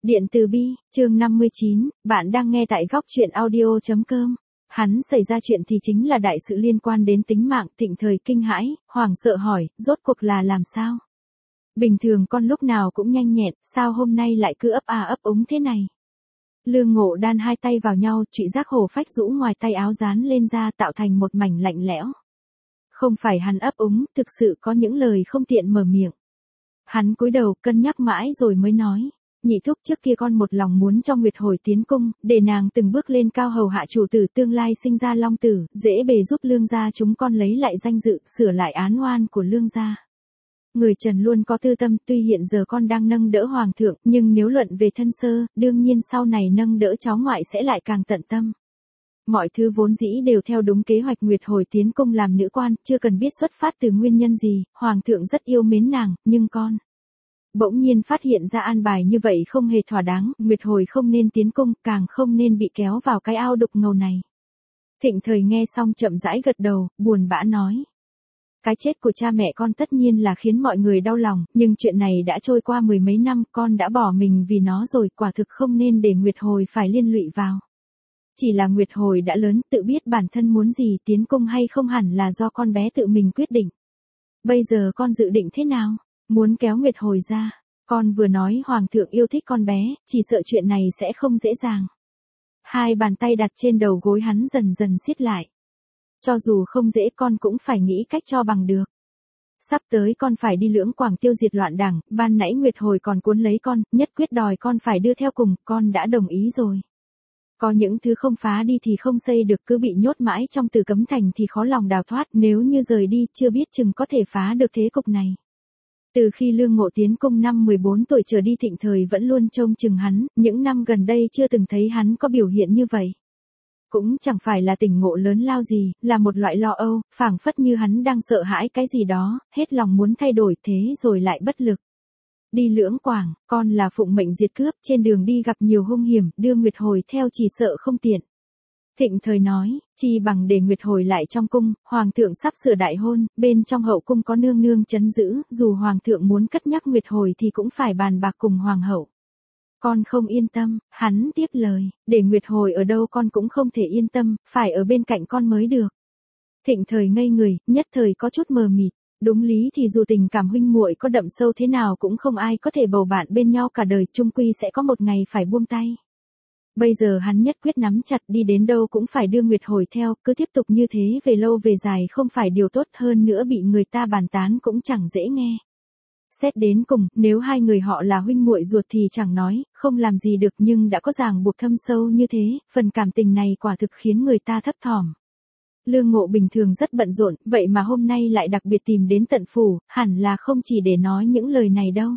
Điện từ Bi, chương 59, bạn đang nghe tại góc truyện audio.com. Hắn xảy ra chuyện thì chính là đại sự liên quan đến tính mạng. Thịnh Thời kinh hãi, hoảng sợ hỏi, rốt cuộc là làm sao? Bình thường con lúc nào cũng nhanh nhẹn, sao hôm nay lại cứ ấp ấp úng thế này? Lương Ngộ đan hai tay vào nhau, trụy giác hổ phách rũ ngoài tay áo dán lên da tạo thành một mảnh lạnh lẽo. Không phải hắn ấp úng, thực sự có những lời không tiện mở miệng. Hắn cúi đầu cân nhắc mãi rồi mới nói. Nhị thúc, trước kia con một lòng muốn cho Nguyệt Hồi tiến cung, để nàng từng bước lên cao hầu hạ chủ tử, tương lai sinh ra long tử, dễ bề giúp Lương gia chúng con lấy lại danh dự, sửa lại án oan của Lương gia. Người Trần luôn có tư tâm, tuy hiện giờ con đang nâng đỡ hoàng thượng, nhưng nếu luận về thân sơ, đương nhiên sau này nâng đỡ cháu ngoại sẽ lại càng tận tâm. Mọi thứ vốn dĩ đều theo đúng kế hoạch. Nguyệt Hồi tiến cung làm nữ quan, chưa cần biết xuất phát từ nguyên nhân gì, hoàng thượng rất yêu mến nàng, nhưng con bỗng nhiên phát hiện ra an bài như vậy không hề thỏa đáng. Nguyệt Hồi không nên tiến cung, càng không nên bị kéo vào cái ao đục ngầu này. Thịnh Thời nghe xong chậm rãi gật đầu, buồn bã nói. Cái chết của cha mẹ con tất nhiên là khiến mọi người đau lòng, nhưng chuyện này đã trôi qua mười mấy năm, con đã bỏ mình vì nó rồi, quả thực không nên để Nguyệt Hồi phải liên lụy vào. Chỉ là Nguyệt Hồi đã lớn, tự biết bản thân muốn gì, tiến cung hay không hẳn là do con bé tự mình quyết định. Bây giờ con dự định thế nào? Muốn kéo Nguyệt Hồi ra. Con vừa nói hoàng thượng yêu thích con bé, chỉ sợ chuyện này sẽ không dễ dàng. Hai bàn tay đặt trên đầu gối hắn dần dần siết lại. Cho dù không dễ, con cũng phải nghĩ cách cho bằng được. Sắp tới con phải đi Lưỡng Quảng tiêu diệt loạn đảng, ban nãy Nguyệt Hồi còn cuốn lấy con, nhất quyết đòi con phải đưa theo cùng, con đã đồng ý rồi. Có những thứ không phá đi thì không xây được, cứ bị nhốt mãi trong Tử Cấm Thành thì khó lòng đào thoát, nếu như rời đi chưa biết chừng có thể phá được thế cục này. Từ khi Lương Ngộ tiến cung năm 14 tuổi trở đi, Thịnh Thời vẫn luôn trông chừng hắn, những năm gần đây chưa từng thấy hắn có biểu hiện như vậy. Cũng chẳng phải là tỉnh ngộ lớn lao gì, là một loại lo âu, phảng phất như hắn đang sợ hãi cái gì đó, hết lòng muốn thay đổi thế rồi lại bất lực. Đi Lưỡng Quảng, con là phụng mệnh diệt cướp, trên đường đi gặp nhiều hung hiểm, đưa Nguyệt Hồi theo chỉ sợ không tiện. Thịnh Thời nói, chi bằng để Nguyệt Hồi lại trong cung, hoàng thượng sắp sửa đại hôn, bên trong hậu cung có nương nương trấn giữ, dù hoàng thượng muốn cất nhắc Nguyệt Hồi thì cũng phải bàn bạc cùng hoàng hậu. Con không yên tâm, hắn tiếp lời, để Nguyệt Hồi ở đâu con cũng không thể yên tâm, phải ở bên cạnh con mới được. Thịnh Thời ngây người, nhất thời có chút mờ mịt. Đúng lý thì dù tình cảm huynh muội có đậm sâu thế nào cũng không ai có thể bầu bạn bên nhau cả đời, chung quy sẽ có một ngày phải buông tay. Bây giờ hắn nhất quyết nắm chặt, đi đến đâu cũng phải đưa Nguyệt Hồi theo, cứ tiếp tục như thế về lâu về dài không phải điều tốt, hơn nữa bị người ta bàn tán cũng chẳng dễ nghe. Xét đến cùng, nếu hai người họ là huynh muội ruột thì chẳng nói, không làm gì được, nhưng đã có ràng buộc thâm sâu như thế, phần cảm tình này quả thực khiến người ta thấp thỏm. Lương Ngộ bình thường rất bận rộn, vậy mà hôm nay lại đặc biệt tìm đến tận phủ, hẳn là không chỉ để nói những lời này đâu.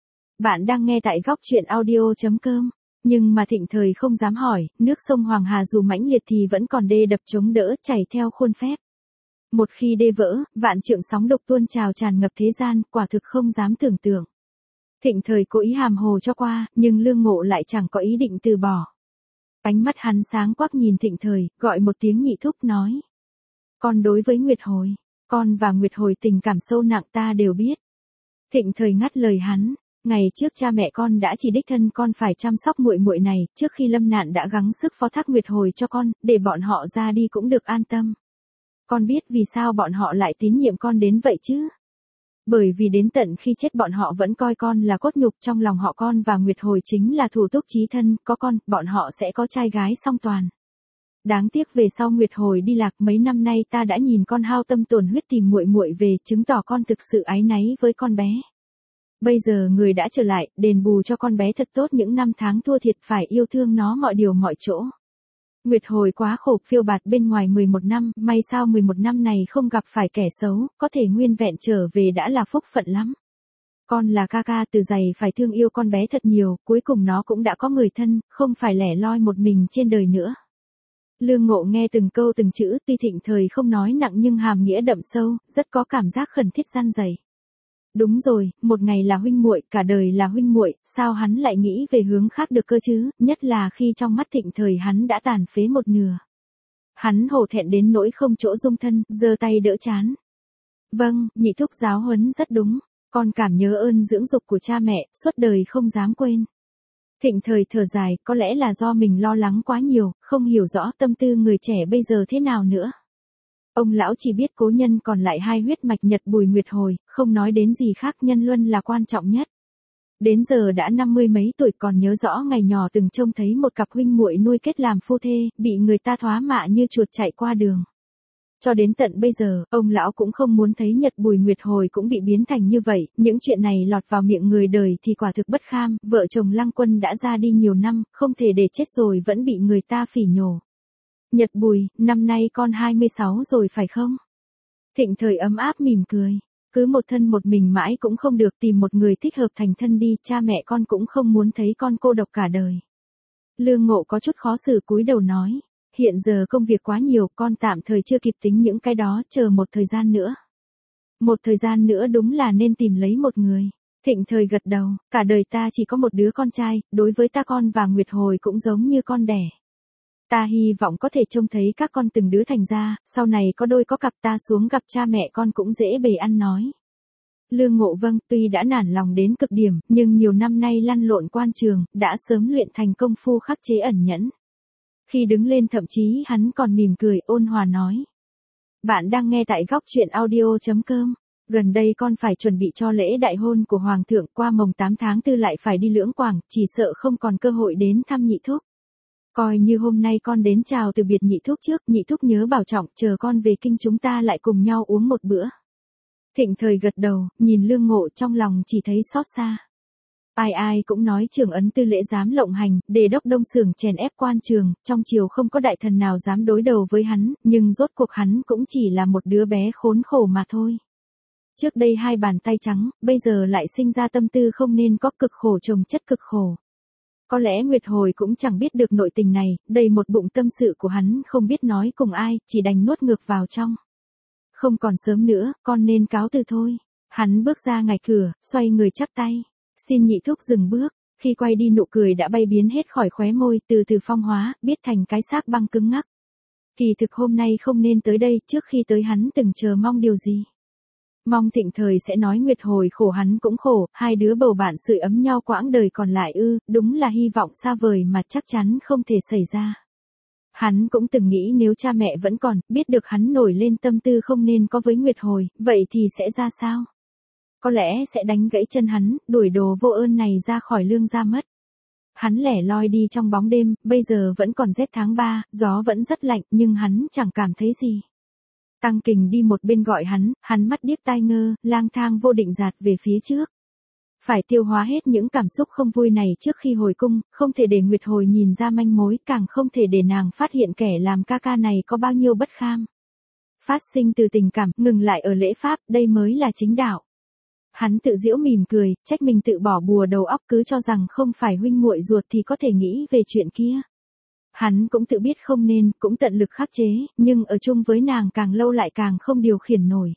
Bạn đang nghe tại góc truyện audio.com. Nhưng mà Thịnh Thời không dám hỏi, nước sông Hoàng Hà dù mãnh liệt thì vẫn còn đê đập chống đỡ, chảy theo khuôn phép. Một khi đê vỡ, vạn trượng sóng độc tuôn trào tràn ngập thế gian, quả thực không dám tưởng tượng. Thịnh Thời cố ý hàm hồ cho qua, nhưng Lương Ngộ lại chẳng có ý định từ bỏ. Ánh mắt hắn sáng quắc nhìn Thịnh Thời, gọi một tiếng nhị thúc, nói. Con đối với Nguyệt Hồi, con và Nguyệt Hồi tình cảm sâu nặng ta đều biết. Thịnh Thời ngắt lời hắn. Ngày trước cha mẹ con đã chỉ đích thân con phải chăm sóc muội muội này, trước khi lâm nạn đã gắng sức phó thác Nguyệt Hồi cho con, để bọn họ ra đi cũng được an tâm. Con biết vì sao bọn họ lại tín nhiệm con đến vậy chứ? Bởi vì đến tận khi chết bọn họ vẫn coi con là cốt nhục, trong lòng họ con và Nguyệt Hồi chính là thủ túc chí thân, có con, bọn họ sẽ có trai gái song toàn. Đáng tiếc về sau Nguyệt Hồi đi lạc, mấy năm nay ta đã nhìn con hao tâm tổn huyết tìm muội muội về, chứng tỏ con thực sự áy náy với con bé. Bây giờ người đã trở lại, đền bù cho con bé thật tốt những năm tháng thua thiệt, phải yêu thương nó mọi điều mọi chỗ. Nguyệt Hồi quá khổ phiêu bạt bên ngoài 11 năm, may sao 11 năm này không gặp phải kẻ xấu, có thể nguyên vẹn trở về đã là phúc phận lắm. Con là ca ca, từ dày phải thương yêu con bé thật nhiều, cuối cùng nó cũng đã có người thân, không phải lẻ loi một mình trên đời nữa. Lương Ngộ nghe từng câu từng chữ, tuy Thịnh Thời không nói nặng nhưng hàm nghĩa đậm sâu, rất có cảm giác khẩn thiết gian dày. Đúng rồi, một ngày là huynh muội, cả đời là huynh muội, sao hắn lại nghĩ về hướng khác được cơ chứ, nhất là khi trong mắt Thịnh Thời hắn đã tàn phế một nửa. Hắn hổ thẹn đến nỗi không chỗ dung thân, giơ tay đỡ trán. Vâng, nhị thúc giáo huấn rất đúng, con cảm nhớ ơn dưỡng dục của cha mẹ, suốt đời không dám quên. Thịnh Thời thở dài, có lẽ là do mình lo lắng quá nhiều, không hiểu rõ tâm tư người trẻ bây giờ thế nào nữa. Ông lão chỉ biết cố nhân còn lại hai huyết mạch Nhật Bùi Nguyệt Hồi, không nói đến gì khác, nhân luân là quan trọng nhất. Đến giờ đã 50 mấy tuổi, còn nhớ rõ ngày nhỏ từng trông thấy một cặp huynh muội nuôi kết làm phu thê, bị người ta thoá mạ như chuột chạy qua đường. Cho đến tận bây giờ, ông lão cũng không muốn thấy Nhật Bùi Nguyệt Hồi cũng bị biến thành như vậy, những chuyện này lọt vào miệng người đời thì quả thực bất kham, vợ chồng Lăng Quân đã ra đi nhiều năm, không thể để chết rồi vẫn bị người ta phỉ nhổ. Nhật Bùi, năm nay con 26 rồi phải không? Thịnh Thời ấm áp mỉm cười. Cứ một thân một mình mãi cũng không được, tìm một người thích hợp thành thân đi, cha mẹ con cũng không muốn thấy con cô độc cả đời. Lương Ngộ có chút khó xử cúi đầu nói. Hiện giờ công việc quá nhiều, con tạm thời chưa kịp tính những cái đó, chờ một thời gian nữa. Một thời gian nữa đúng là nên tìm lấy một người. Thịnh Thời gật đầu, cả đời ta chỉ có một đứa con trai, đối với ta con và Nguyệt Hồi cũng giống như con đẻ. Ta hy vọng có thể trông thấy các con từng đứa thành ra, sau này có đôi có cặp ta xuống gặp cha mẹ con cũng dễ bề ăn nói. Lương Ngộ vâng, tuy đã nản lòng đến cực điểm, nhưng nhiều năm nay lăn lộn quan trường, đã sớm luyện thành công phu khắc chế ẩn nhẫn. Khi đứng lên thậm chí hắn còn mỉm cười ôn hòa nói. Bạn đang nghe tại góc truyện audio.com. Gần đây con phải chuẩn bị cho lễ đại hôn của Hoàng thượng, qua mồng 8 tháng 4 lại phải đi Lưỡng Quảng, chỉ sợ không còn cơ hội đến thăm nhị thúc. Coi như hôm nay con đến chào từ biệt nhị thúc trước, nhị thúc nhớ bảo trọng, chờ con về kinh chúng ta lại cùng nhau uống một bữa. Thịnh Thời gật đầu, nhìn Lương Ngộ trong lòng chỉ thấy xót xa. Ai ai cũng nói Trưởng ấn tư lễ dám lộng hành, Đề đốc Đông Xưởng chèn ép quan trường, trong triều không có đại thần nào dám đối đầu với hắn, nhưng rốt cuộc hắn cũng chỉ là một đứa bé khốn khổ mà thôi. Trước đây hai bàn tay trắng, bây giờ lại sinh ra tâm tư không nên có, cực khổ chồng chất cực khổ. Có lẽ Nguyệt Hồi cũng chẳng biết được nội tình này, đầy một bụng tâm sự của hắn không biết nói cùng ai, chỉ đành nuốt ngược vào trong. Không còn sớm nữa, con nên cáo từ thôi. Hắn bước ra ngoài cửa, xoay người chắp tay. Xin nhị thúc dừng bước, khi quay đi nụ cười đã bay biến hết khỏi khóe môi, từ từ phong hóa, biết thành cái xác băng cứng ngắc. Kỳ thực hôm nay không nên tới đây, trước khi tới hắn từng chờ mong điều gì. Mong Thịnh Thời sẽ nói Nguyệt Hồi khổ hắn cũng khổ, hai đứa bầu bạn sưởi ấm nhau quãng đời còn lại đúng là hy vọng xa vời mà chắc chắn không thể xảy ra. Hắn cũng từng nghĩ nếu cha mẹ vẫn còn, biết được hắn nổi lên tâm tư không nên có với Nguyệt Hồi, vậy thì sẽ ra sao? Có lẽ sẽ đánh gãy chân hắn, đuổi đồ vô ơn này ra khỏi Lương gia mất. Hắn lẻ loi đi trong bóng đêm, bây giờ vẫn còn rét tháng 3, gió vẫn rất lạnh, nhưng hắn chẳng cảm thấy gì. Tăng Kình đi một bên gọi hắn mắt điếc tai ngơ, lang thang vô định dạt về phía trước. Phải tiêu hóa hết những cảm xúc không vui này trước khi hồi cung, không thể để Nguyệt Hồi nhìn ra manh mối, càng không thể để nàng phát hiện kẻ làm ca ca này có bao nhiêu bất kham. Phát sinh từ tình cảm, ngừng lại ở lễ pháp, đây mới là chính đạo. Hắn tự giễu mỉm cười, trách mình tự bỏ bùa đầu óc, cứ cho rằng không phải huynh muội ruột thì có thể nghĩ về chuyện kia. Hắn cũng tự biết không nên, cũng tận lực khắc chế, nhưng ở chung với nàng càng lâu lại càng không điều khiển nổi.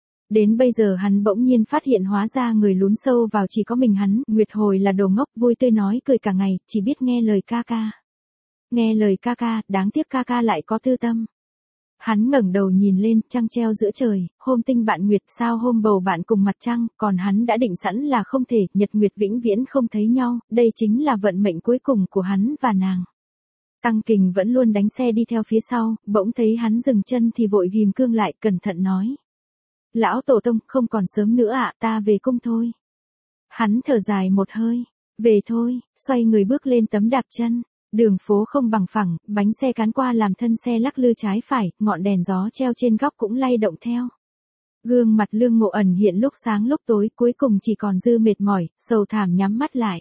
Đến bây giờ hắn bỗng nhiên phát hiện hóa ra người lún sâu vào chỉ có mình hắn, Nguyệt Hồi là đồ ngốc, vui tươi nói cười cả ngày, chỉ biết nghe lời ca ca. Nghe lời ca ca, đáng tiếc ca ca lại có tư tâm. Hắn ngẩng đầu nhìn lên, trăng treo giữa trời, hôm tinh bạn nguyệt, sao hôm bầu bạn cùng mặt trăng, còn hắn đã định sẵn là không thể, nhật nguyệt vĩnh viễn không thấy nhau, đây chính là vận mệnh cuối cùng của hắn và nàng. Tăng Kình vẫn luôn đánh xe đi theo phía sau, bỗng thấy hắn dừng chân thì vội ghim cương lại, cẩn thận nói. Lão tổ tông, không còn sớm nữa ạ, ta về cung thôi. Hắn thở dài một hơi, về thôi, xoay người bước lên tấm đạp chân. Đường phố không bằng phẳng, bánh xe cán qua làm thân xe lắc lư trái phải, ngọn đèn gió treo trên góc cũng lay động theo. Gương mặt Lương Ngộ ẩn hiện lúc sáng lúc tối, cuối cùng chỉ còn dư mệt mỏi, sầu thảm nhắm mắt lại.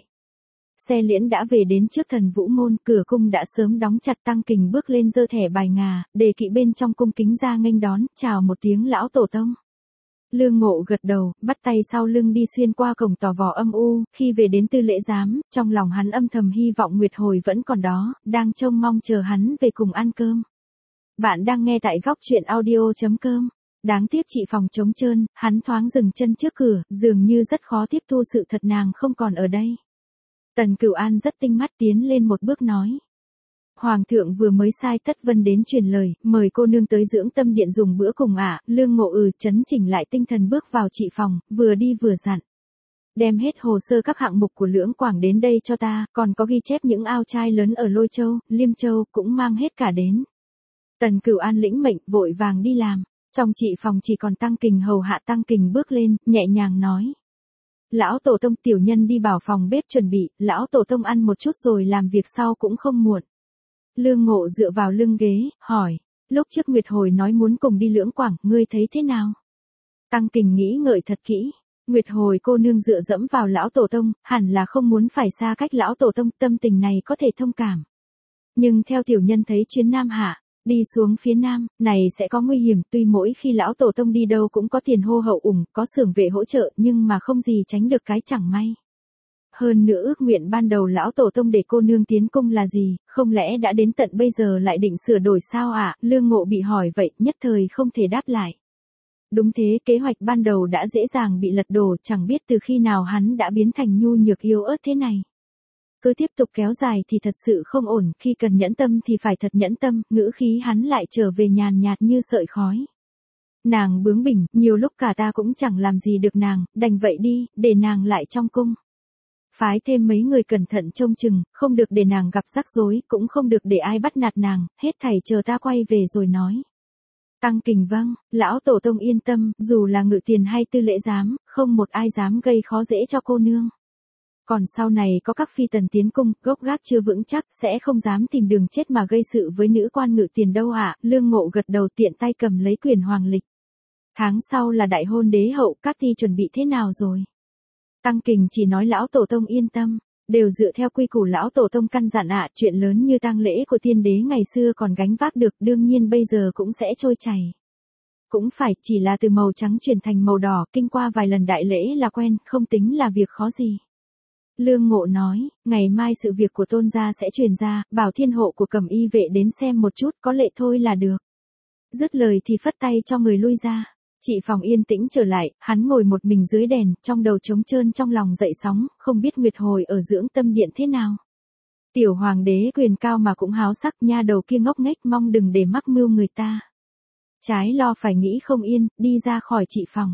Xe liễn đã về đến trước Thần Vũ môn, cửa cung đã sớm đóng chặt. Tăng Kình bước lên giơ thẻ bài ngà, đề kỵ bên trong cung kính ra nghênh đón, chào một tiếng lão tổ tông. Lương Ngộ gật đầu, bắt tay sau lưng đi xuyên qua cổng tỏ vò âm u, khi về đến tư lễ giám, trong lòng hắn âm thầm hy vọng Nguyệt Hồi vẫn còn đó, đang trông mong chờ hắn về cùng ăn cơm. Bạn đang nghe tại góc truyện audio.com. Đáng tiếc chị phòng trống trơn, hắn thoáng dừng chân trước cửa, dường như rất khó tiếp thu sự thật nàng không còn ở đây. Tần Cửu An rất tinh mắt tiến lên một bước nói. Hoàng thượng vừa mới sai Tất Vân đến truyền lời, mời cô nương tới dưỡng tâm điện dùng bữa cùng ạ. Lương Ngộ chấn chỉnh lại tinh thần bước vào chị phòng, vừa đi vừa dặn. Đem hết hồ sơ các hạng mục của Lưỡng Quảng đến đây cho ta, còn có ghi chép những ao trai lớn ở Lôi Châu, Liêm Châu cũng mang hết cả đến. Tần Cửu An lĩnh mệnh vội vàng đi làm. Trong chị phòng chỉ còn Tăng Kình hầu hạ. Tăng Kình bước lên, nhẹ nhàng nói. Lão tổ tông, tiểu nhân đi bảo phòng bếp chuẩn bị, lão tổ tông ăn một chút rồi làm việc sau cũng không muộn. Lương Ngộ dựa vào lưng ghế, hỏi. Lúc trước Nguyệt Hồi nói muốn cùng đi Lưỡng Quảng, ngươi thấy thế nào? Tăng Kình nghĩ ngợi thật kỹ. Nguyệt Hồi cô nương dựa dẫm vào lão tổ tông, hẳn là không muốn phải xa cách lão tổ tông, tâm tình này có thể thông cảm. Nhưng theo tiểu nhân thấy chuyến Nam Hạ, đi xuống phía Nam, này sẽ có nguy hiểm, tuy mỗi khi lão tổ tông đi đâu cũng có tiền hô hậu ủng, có xưởng vệ hỗ trợ, nhưng mà không gì tránh được cái chẳng may. Hơn nữa ước nguyện ban đầu lão tổ tông để cô nương tiến cung là gì, không lẽ đã đến tận bây giờ lại định sửa đổi sao ạ? Lương Ngộ bị hỏi vậy, nhất thời không thể đáp lại. Đúng thế, kế hoạch ban đầu đã dễ dàng bị lật đổ, chẳng biết từ khi nào hắn đã biến thành nhu nhược yếu ớt thế này. Cứ tiếp tục kéo dài thì thật sự không ổn, khi cần nhẫn tâm thì phải thật nhẫn tâm, ngữ khí hắn lại trở về nhàn nhạt như sợi khói. Nàng bướng bỉnh, nhiều lúc cả ta cũng chẳng làm gì được nàng, đành vậy đi, để nàng lại trong cung. Phái thêm mấy người cẩn thận trông chừng, không được để nàng gặp rắc rối, cũng không được để ai bắt nạt nàng, hết thảy chờ ta quay về rồi nói. Tăng Kình vâng, lão tổ tông yên tâm, dù là ngự tiền hay tư lễ giám, không một ai dám gây khó dễ cho cô nương. Còn sau này có các phi tần tiến cung, gốc gác chưa vững chắc, sẽ không dám tìm đường chết mà gây sự với nữ quan ngự tiền đâu ạ. Lương Ngộ gật đầu, tiện tay cầm lấy quyển hoàng lịch. Tháng sau là đại hôn đế hậu, các thi chuẩn bị thế nào rồi? Tăng Kình chỉ nói lão tổ tông yên tâm, đều dựa theo quy củ lão tổ tông căn dặn ạ, chuyện lớn như tang lễ của tiên đế ngày xưa còn gánh vác được, đương nhiên bây giờ cũng sẽ trôi chảy. Cũng phải, chỉ là từ màu trắng chuyển thành màu đỏ, kinh qua vài lần đại lễ là quen, không tính là việc khó gì. Lương Ngộ nói, ngày mai sự việc của Tôn gia sẽ truyền ra, bảo thiên hộ của Cẩm Y vệ đến xem một chút, có lệ thôi là được. Dứt lời thì phất tay cho người lui ra. Chị phòng yên tĩnh trở lại, hắn ngồi một mình dưới đèn, trong đầu trống trơn, trong lòng dậy sóng, không biết Nguyệt Hồi ở dưỡng tâm điện thế nào. Tiểu hoàng đế quyền cao mà cũng háo sắc, nha đầu kia ngốc nghếch, mong đừng để mắc mưu người ta. Trái lo phải nghĩ không yên, đi ra khỏi chị phòng.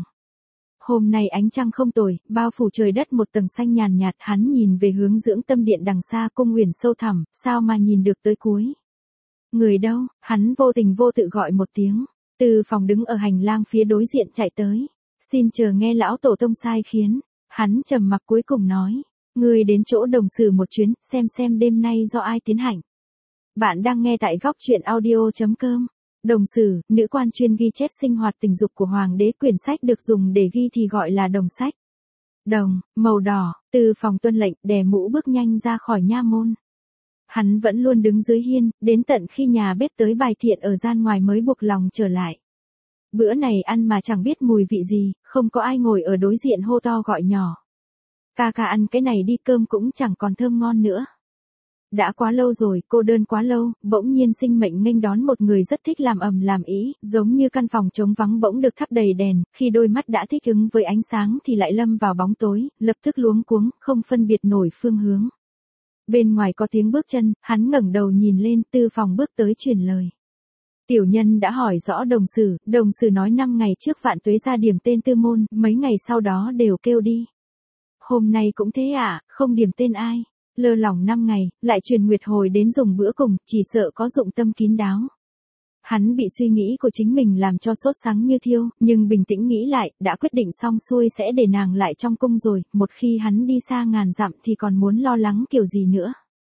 Hôm nay ánh trăng không tồi, bao phủ trời đất một tầng xanh nhàn nhạt, hắn nhìn về hướng dưỡng tâm điện đằng xa, cung uyển sâu thẳm, sao mà nhìn được tới cuối. Người đâu? Hắn vô tình vô tự gọi một tiếng. Từ phòng đứng ở hành lang phía đối diện chạy tới. Xin chờ nghe lão tổ tông sai khiến. Hắn trầm mặc cuối cùng nói. Người đến chỗ đồng sử một chuyến, xem đêm nay do ai tiến hành. Bạn đang nghe tại góc truyện audio.com. Đồng sử, nữ quan chuyên ghi chép sinh hoạt tình dục của hoàng đế, quyển sách được dùng để ghi thì gọi là đồng sách. Đồng, màu đỏ, từ phòng tuân lệnh, đè mũ bước nhanh ra khỏi nha môn. Hắn vẫn luôn đứng dưới hiên, đến tận khi nhà bếp tới bài thiện ở gian ngoài mới buộc lòng trở lại. Bữa này ăn mà chẳng biết mùi vị gì, không có ai ngồi ở đối diện hô to gọi nhỏ. Ca ca ăn cái này đi, cơm cũng chẳng còn thơm ngon nữa. Đã quá lâu rồi, cô đơn quá lâu, bỗng nhiên sinh mệnh nghênh đón một người rất thích làm ầm làm ý, giống như căn phòng trống vắng bỗng được thắp đầy đèn, khi đôi mắt đã thích ứng với ánh sáng thì lại lâm vào bóng tối, lập tức luống cuống, không phân biệt nổi phương hướng. Bên ngoài có tiếng bước chân, hắn ngẩng đầu nhìn lên, Tư Phòng bước tới truyền lời. Tiểu nhân đã hỏi rõ đồng sử nói 5 ngày trước Vạn Tuế ra điểm tên Tư Môn, mấy ngày sau đó đều kêu đi. Hôm nay cũng thế ạ, không điểm tên ai. Lơ lỏng 5 ngày, lại truyền Nguyệt Hồi đến dùng bữa cùng, chỉ sợ có dụng tâm kín đáo. Hắn bị suy nghĩ của chính mình làm cho sốt sắng như thiêu, nhưng bình tĩnh nghĩ lại, đã quyết định xong xuôi sẽ để nàng lại trong cung rồi, một khi hắn đi xa ngàn dặm thì còn muốn lo lắng kiểu gì nữa.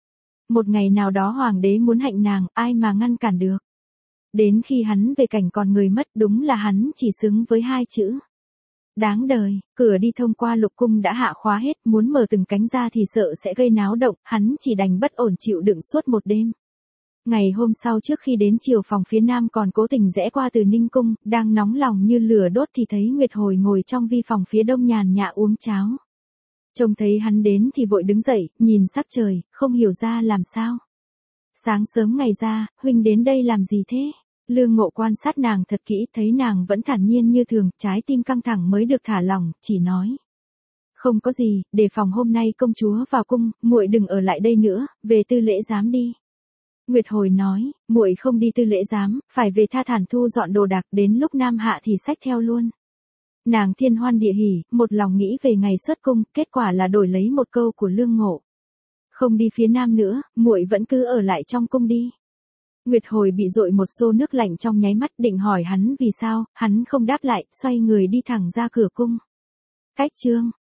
Một ngày nào đó hoàng đế muốn hạnh nàng, ai mà ngăn cản được. Đến khi hắn về cảnh còn người mất, đúng là hắn chỉ xứng với 2 chữ. Đáng đời, cửa đi thông qua lục cung đã hạ khóa hết, muốn mở từng cánh ra thì sợ sẽ gây náo động, hắn chỉ đành bất ổn chịu đựng suốt một đêm. Ngày hôm sau trước khi đến chiều phòng phía nam còn cố tình rẽ qua từ Ninh Cung, đang nóng lòng như lửa đốt thì thấy Nguyệt Hồi ngồi trong vi phòng phía đông nhàn nhã uống cháo. Trông thấy hắn đến thì vội đứng dậy, nhìn sắc trời, không hiểu ra làm sao. Sáng sớm ngày ra, huynh đến đây làm gì thế? Lương Ngộ quan sát nàng thật kỹ, thấy nàng vẫn thản nhiên như thường, trái tim căng thẳng mới được thả lỏng, chỉ nói. Không có gì, để phòng hôm nay công chúa vào cung, muội đừng ở lại đây nữa, về tư lễ giám đi. Nguyệt Hồi nói, muội không đi tư lễ giám, phải về Tha Thản thu dọn đồ đạc, đến lúc Nam Hạ thì xách theo luôn. Nàng thiên hoan địa hỉ, một lòng nghĩ về ngày xuất cung, kết quả là đổi lấy một câu của Lương Ngộ. Không đi phía nam nữa, muội vẫn cứ ở lại trong cung đi. Nguyệt Hồi bị dội một xô nước lạnh trong nháy mắt, định hỏi hắn vì sao, hắn không đáp lại, xoay người đi thẳng ra cửa cung. Cách chương